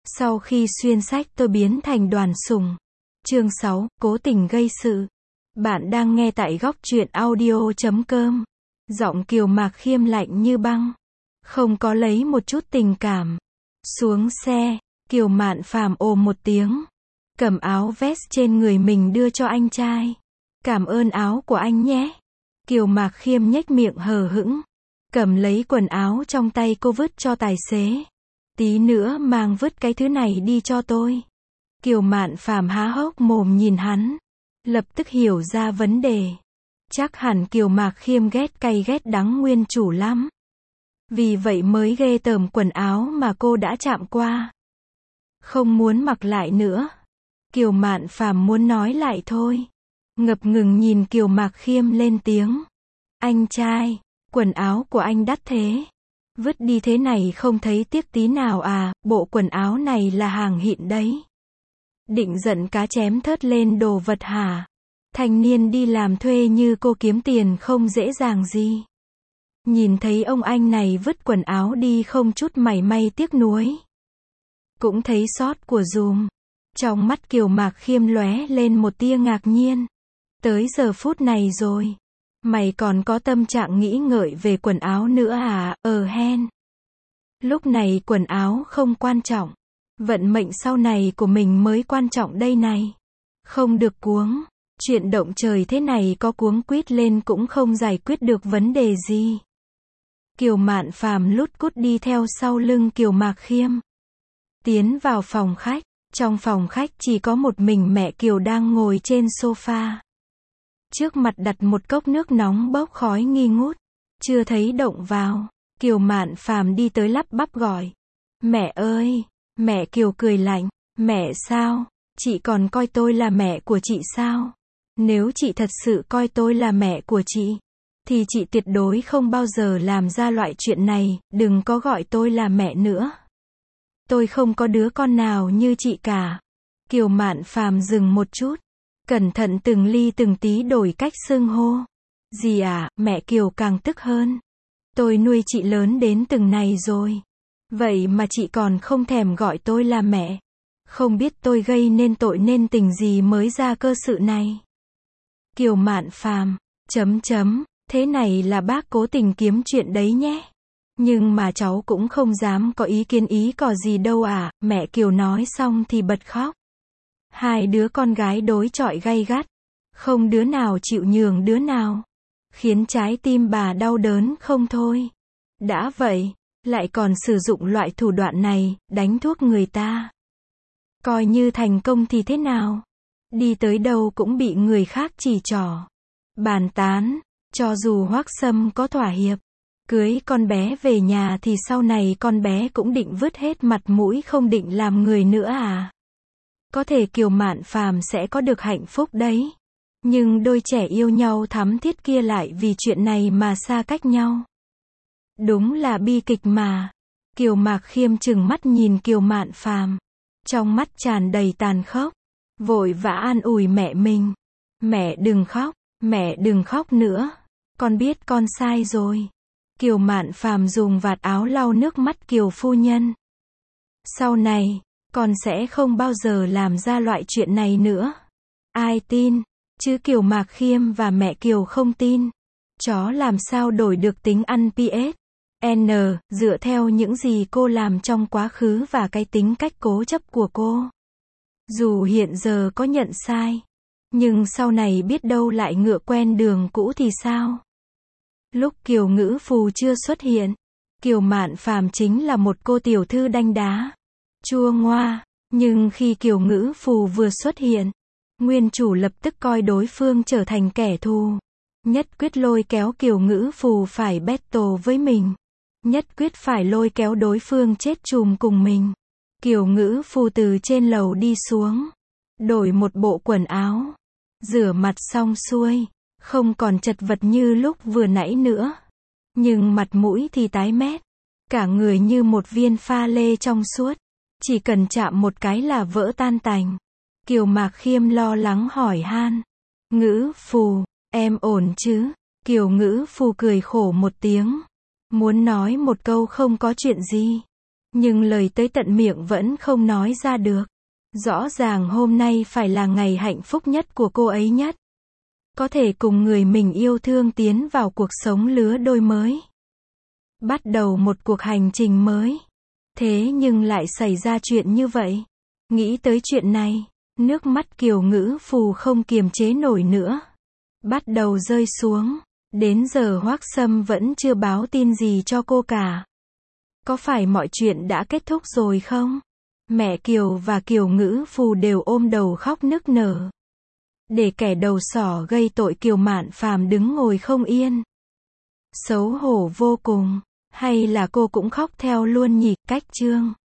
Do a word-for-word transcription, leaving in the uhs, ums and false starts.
Sau khi xuyên sách tôi biến thành Đoàn Sùng. Chương sáu, cố tình gây sự. Bạn đang nghe tại góc truyện audio chấm com. Giọng Kiều Mạc Khiêm lạnh như băng. Không có lấy một chút tình cảm. Xuống xe, Kiều Mạn Phàm ồ một tiếng. Cầm áo vest trên người mình đưa cho anh trai. Cảm ơn áo của anh nhé. Kiều Mạc Khiêm nhếch miệng hờ hững. Cầm lấy quần áo trong tay cô vứt cho tài xế. Tí nữa mang vứt cái thứ này đi cho tôi. Kiều Mạn Phàm há hốc mồm nhìn hắn. Lập tức hiểu ra vấn đề. Chắc hẳn Kiều Mạc Khiêm ghét cay ghét đắng nguyên chủ lắm. Vì vậy mới ghê tởm quần áo mà cô đã chạm qua. Không muốn mặc lại nữa. Kiều Mạn Phàm muốn nói lại thôi. Ngập ngừng nhìn Kiều Mạc Khiêm lên tiếng. Anh trai, quần áo của anh đắt thế. Vứt đi thế này không thấy tiếc tí nào à, bộ quần áo này là hàng xịn đấy. Định giận cá chém thớt lên đồ vật hả? Thanh niên đi làm thuê như cô kiếm tiền không dễ dàng gì. Nhìn thấy ông anh này vứt quần áo đi không chút mảy may tiếc nuối. Cũng thấy xót của dùm. Trong mắt Kiều Mạc Khiêm lóe lên một tia ngạc nhiên. Tới giờ phút này rồi. Mày còn có tâm trạng nghĩ ngợi về quần áo nữa à, ờ hen. Lúc này quần áo không quan trọng. Vận mệnh sau này của mình mới quan trọng đây này. Không được cuống. Chuyện động trời thế này có cuống quýt lên cũng không giải quyết được vấn đề gì. Kiều Mạn Phàm lút cút đi theo sau lưng Kiều Mạc Khiêm. Tiến vào phòng khách. Trong phòng khách chỉ có một mình mẹ Kiều đang ngồi trên sofa. Trước mặt đặt một cốc nước nóng bốc khói nghi ngút. Chưa thấy động vào. Kiều Mạn Phàm đi tới lắp bắp gọi. Mẹ ơi! Mẹ Kiều cười lạnh. Mẹ sao? Chị còn coi tôi là mẹ của chị sao? Nếu chị thật sự coi tôi là mẹ của chị, thì chị tuyệt đối không bao giờ làm ra loại chuyện này, đừng có gọi tôi là mẹ nữa. Tôi không có đứa con nào như chị cả. Kiều Mạn Phàm dừng một chút. Cẩn thận từng ly từng tí đổi cách xưng hô. Dì à, mẹ Kiều càng tức hơn. Tôi nuôi chị lớn đến từng này rồi. Vậy mà chị còn không thèm gọi tôi là mẹ. Không biết tôi gây nên tội nên tình gì mới ra cơ sự này. Kiều Mạn Phàm, chấm chấm, thế này là bác cố tình kiếm chuyện đấy nhé. Nhưng mà cháu cũng không dám có ý kiến ý cò gì đâu à, mẹ Kiều nói xong thì bật khóc. Hai đứa con gái đối chọi gay gắt. Không đứa nào chịu nhường đứa nào. Khiến trái tim bà đau đớn không thôi. Đã vậy, lại còn sử dụng loại thủ đoạn này, đánh thuốc người ta. Coi như thành công thì thế nào? Đi tới đâu cũng bị người khác chỉ trỏ. Bàn tán, cho dù Hoắc Sâm có thỏa hiệp. Cưới con bé về nhà thì sau này con bé cũng định vứt hết mặt mũi không định làm người nữa à? Có thể Kiều Mạn Phàm sẽ có được hạnh phúc đấy. Nhưng đôi trẻ yêu nhau thắm thiết kia lại vì chuyện này mà xa cách nhau. Đúng là bi kịch mà. Kiều Mạc Khiêm trừng mắt nhìn Kiều Mạn Phàm. Trong mắt tràn đầy tàn khốc. Vội vã an ủi mẹ mình. Mẹ đừng khóc, mẹ đừng khóc nữa. Con biết con sai rồi. Kiều Mạn Phàm dùng vạt áo lau nước mắt Kiều phu nhân. Sau này, con sẽ không bao giờ làm ra loại chuyện này nữa. Ai tin? Chứ Kiều Mạc Khiêm và mẹ Kiều không tin. Chó làm sao đổi được tính ăn pê ét. N, dựa theo những gì cô làm trong quá khứ và cái tính cách cố chấp của cô. Dù hiện giờ có nhận sai, nhưng sau này biết đâu lại ngựa quen đường cũ thì sao? Lúc Kiều Ngữ Phù chưa xuất hiện, Kiều Mạn Phàm chính là một cô tiểu thư đanh đá, chua ngoa, nhưng khi Kiều Ngữ Phù vừa xuất hiện, nguyên chủ lập tức coi đối phương trở thành kẻ thù. Nhất quyết lôi kéo Kiều Ngữ Phù phải battle với mình. Nhất quyết phải lôi kéo đối phương chết chùm cùng mình. Kiều Ngữ Phù từ trên lầu đi xuống. Đổi một bộ quần áo. Rửa mặt xong xuôi. Không còn chật vật như lúc vừa nãy nữa. Nhưng mặt mũi thì tái mét. Cả người như một viên pha lê trong suốt. Chỉ cần chạm một cái là vỡ tan tành. Kiều Mạc Khiêm lo lắng hỏi han. Ngữ Phù, em ổn chứ? Kiều Ngữ Phù cười khổ một tiếng. Muốn nói một câu không có chuyện gì. Nhưng lời tới tận miệng vẫn không nói ra được. Rõ ràng hôm nay phải là ngày hạnh phúc nhất của cô ấy nhất. Có thể cùng người mình yêu thương tiến vào cuộc sống lứa đôi mới. Bắt đầu một cuộc hành trình mới. Thế nhưng lại xảy ra chuyện như vậy. Nghĩ tới chuyện này, nước mắt Kiều Ngữ Phù không kiềm chế nổi nữa. Bắt đầu rơi xuống. Đến giờ Hoắc Sâm vẫn chưa báo tin gì cho cô cả. Có phải mọi chuyện đã kết thúc rồi không? Mẹ Kiều và Kiều Ngữ Phù đều ôm đầu khóc nức nở. Để kẻ đầu sỏ gây tội Kiều Mạn Phàm đứng ngồi không yên. Xấu hổ vô cùng. Hay là cô cũng khóc theo luôn nhỉ? Cách chương